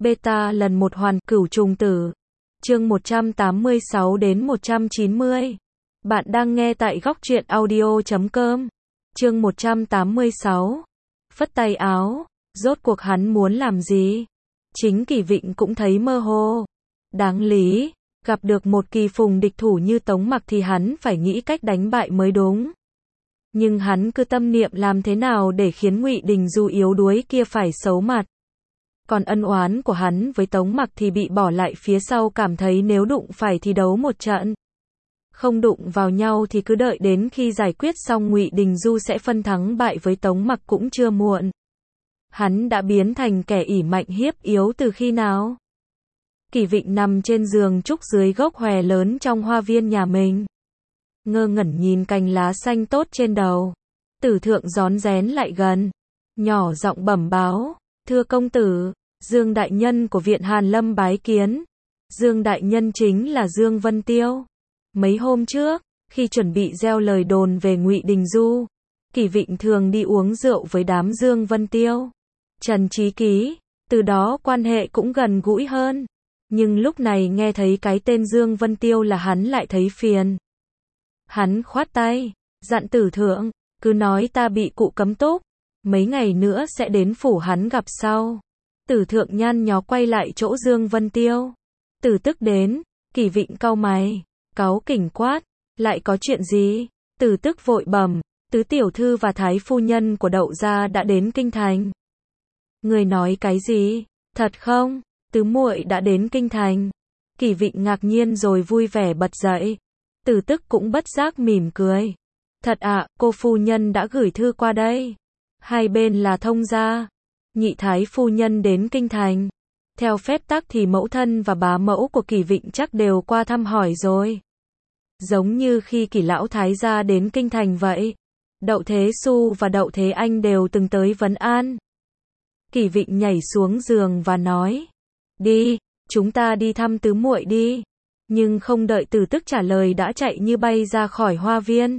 Beta lần 1 hoàn cửu trùng tử. Chương 186 đến 190. Bạn đang nghe tại góc truyện audio.com. Chương 186. Phất tay áo, rốt cuộc hắn muốn làm gì? Chính Kỷ Vịnh cũng thấy mơ hồ. Đáng lý, gặp được một kỳ phùng địch thủ như Tống Mặc thì hắn phải nghĩ cách đánh bại mới đúng. Nhưng hắn cứ tâm niệm làm thế nào để khiến Ngụy Đình Du yếu đuối kia phải xấu mặt. Còn ân oán của hắn với Tống Mặc thì bị bỏ lại phía sau, cảm thấy nếu đụng phải thì đấu một trận. Không đụng vào nhau thì cứ đợi đến khi giải quyết xong Ngụy Đình Du sẽ phân thắng bại với Tống Mặc cũng chưa muộn. Hắn đã biến thành kẻ ỷ mạnh hiếp yếu từ khi nào? Kỷ Vịnh nằm trên giường trúc dưới gốc hòe lớn trong hoa viên nhà mình. Ngơ ngẩn nhìn cành lá xanh tốt trên đầu. Tử Thượng rón rén lại gần. Nhỏ giọng bẩm báo. Thưa công tử, Dương đại nhân của viện Hàn Lâm bái kiến. Dương đại nhân chính là Dương Vân Tiêu. Mấy hôm trước, khi chuẩn bị gieo lời đồn về Ngụy Đình Du, Kỷ Vịnh thường đi uống rượu với đám Dương Vân Tiêu, Trần Chí Ký, từ đó quan hệ cũng gần gũi hơn. Nhưng lúc này nghe thấy cái tên Dương Vân Tiêu là hắn lại thấy phiền. Hắn khoát tay, dặn Tử Thượng, cứ nói ta bị cụ cấm túc, mấy ngày nữa sẽ đến phủ hắn gặp sau. Tử Thượng nhăn nhó quay lại chỗ Dương Vân Tiêu. Tử tức đến. Kỷ Vịnh cau mày, cáu kỉnh quát, lại có chuyện gì? Tử tức vội bẩm, tứ tiểu thư và thái phu nhân của Đậu gia đã đến kinh thành. Người nói cái gì? Thật không? Tứ muội đã đến kinh thành. Kỷ Vịnh ngạc nhiên rồi vui vẻ bật dậy. Tử tức cũng bất giác mỉm cười. Thật ạ, cô phu nhân đã gửi thư qua đây. Hai bên là thông gia. Nhị thái phu nhân đến kinh thành. Theo phép tắc thì mẫu thân và bá mẫu của Kỷ Vịnh chắc đều qua thăm hỏi rồi. Giống như khi Kỷ lão thái gia đến kinh thành vậy. Đậu Thế Xu và Đậu Thế Anh đều từng tới vấn an. Kỷ Vịnh nhảy xuống giường và nói. Đi, chúng ta đi thăm tứ muội đi. Nhưng không đợi Tử tức trả lời đã chạy như bay ra khỏi hoa viên.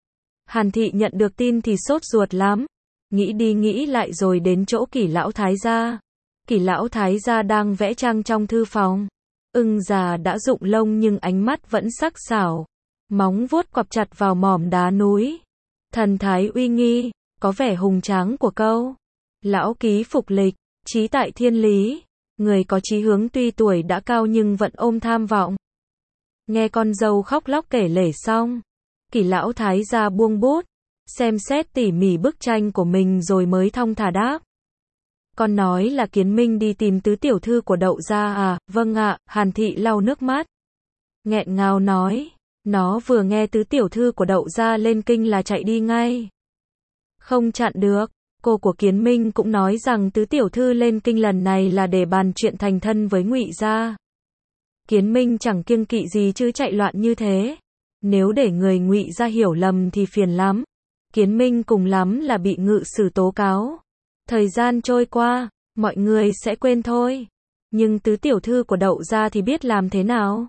Hàn Thị nhận được tin thì sốt ruột lắm. Nghĩ đi nghĩ lại rồi đến chỗ Kỷ lão thái gia. Kỷ lão thái gia đang vẽ tranh trong thư phòng. Ưng già đã rụng lông nhưng ánh mắt vẫn sắc sảo. Móng vuốt quặp chặt vào mỏm đá núi. Thần thái uy nghi, có vẻ hùng tráng của câu. Lão ký phục lịch, trí tại thiên lý. Người có chí hướng tuy tuổi đã cao nhưng vẫn ôm tham vọng. Nghe con dâu khóc lóc kể lể xong, Kỷ lão thái gia buông bút, xem xét tỉ mỉ bức tranh của mình rồi mới thong thả đáp. Con nói là Kiến Minh đi tìm tứ tiểu thư của Đậu gia à? Vâng ạ. Hàn Thị lau nước mắt, nghẹn ngào nói. Nó vừa nghe tứ tiểu thư của Đậu gia lên kinh là chạy đi ngay. Không chặn được. Cô của Kiến Minh cũng nói rằng tứ tiểu thư lên kinh lần này là để bàn chuyện thành thân với Ngụy gia. Kiến Minh chẳng kiêng kỵ gì chứ chạy loạn như thế. Nếu để người Ngụy gia hiểu lầm thì phiền lắm. Kiến Minh cùng lắm là bị ngự sử tố cáo. Thời gian trôi qua, mọi người sẽ quên thôi. Nhưng tứ tiểu thư của Đậu gia thì biết làm thế nào?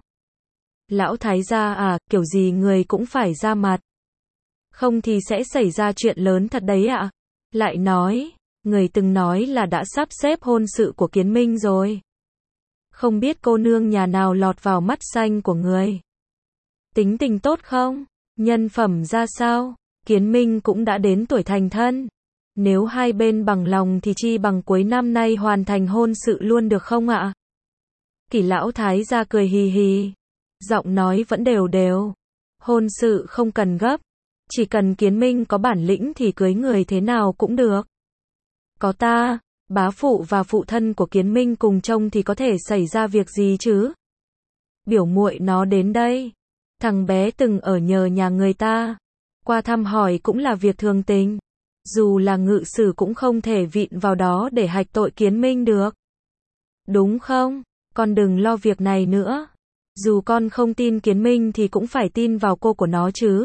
Lão thái gia à, kiểu gì người cũng phải ra mặt. Không thì sẽ xảy ra chuyện lớn thật đấy ạ. Lại nói, người từng nói là đã sắp xếp hôn sự của Kiến Minh rồi. Không biết cô nương nhà nào lọt vào mắt xanh của người. Tính tình tốt không? Nhân phẩm ra sao? Kiến Minh cũng đã đến tuổi thành thân. Nếu hai bên bằng lòng thì chi bằng cuối năm nay hoàn thành hôn sự luôn được không ạ? Kỷ lão thái gia cười hì hì. Giọng nói vẫn đều đều. Hôn sự không cần gấp. Chỉ cần Kiến Minh có bản lĩnh thì cưới người thế nào cũng được. Có ta, bá phụ và phụ thân của Kiến Minh cùng trông thì có thể xảy ra việc gì chứ? Biểu muội nó đến đây. Thằng bé từng ở nhờ nhà người ta. Qua thăm hỏi cũng là việc thường tình. Dù là ngự sử cũng không thể vịn vào đó để hạch tội Kiến Minh được. Đúng không? Con đừng lo việc này nữa. Dù con không tin Kiến Minh thì cũng phải tin vào cô của nó chứ.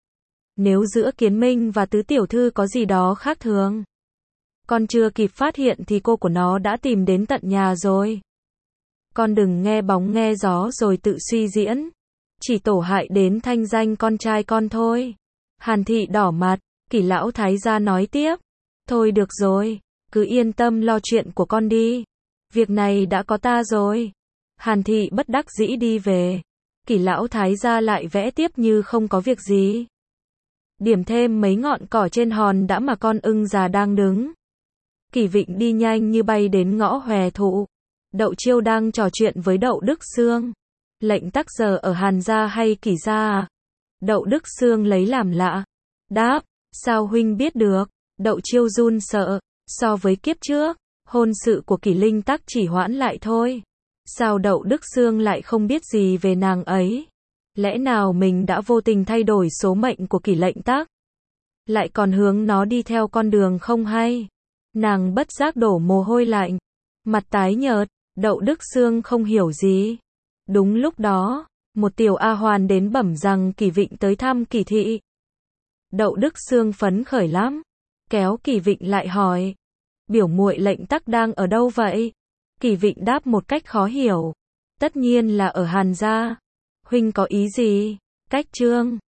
Nếu giữa Kiến Minh và tứ tiểu thư có gì đó khác thường, con chưa kịp phát hiện thì cô của nó đã tìm đến tận nhà rồi. Con đừng nghe bóng nghe gió rồi tự suy diễn. Chỉ tổ hại đến thanh danh con trai con thôi. Hàn Thị đỏ mặt. Kỷ lão thái gia nói tiếp. Thôi được rồi, cứ yên tâm lo chuyện của con đi. Việc này đã có ta rồi. Hàn Thị bất đắc dĩ đi về. Kỷ lão thái gia lại vẽ tiếp như không có việc gì. Điểm thêm mấy ngọn cỏ trên hòn đã mà con ưng già đang đứng. Kỷ Vịnh đi nhanh như bay đến ngõ Hòe Thụ. Đậu Chiêu đang trò chuyện với Đậu Đức Xương. Lệnh Tắc giờ ở Hàn gia hay Kỷ gia à? Đậu Đức Xương lấy làm lạ. Đáp, sao huynh biết được? Đậu Chiêu run sợ. So với kiếp trước, hôn sự của Kỷ Linh Tắc chỉ hoãn lại thôi. Sao Đậu Đức Xương lại không biết gì về nàng ấy? Lẽ nào mình đã vô tình thay đổi số mệnh của Kỷ Lệnh Tắc? Lại còn hướng nó đi theo con đường không hay? Nàng bất giác đổ mồ hôi lạnh. Mặt tái nhợt, Đậu Đức Xương không hiểu gì. Đúng lúc đó, một tiểu A Hoàn đến bẩm rằng Kỷ Vịnh tới thăm Kỷ thị. Đậu Đức Xương phấn khởi lắm. Kéo Kỷ Vịnh lại hỏi. Biểu muội Lệnh Tắc đang ở đâu vậy? Kỷ Vịnh đáp một cách khó hiểu. Tất nhiên là ở Hàn gia. Huynh có ý gì? Cách Trương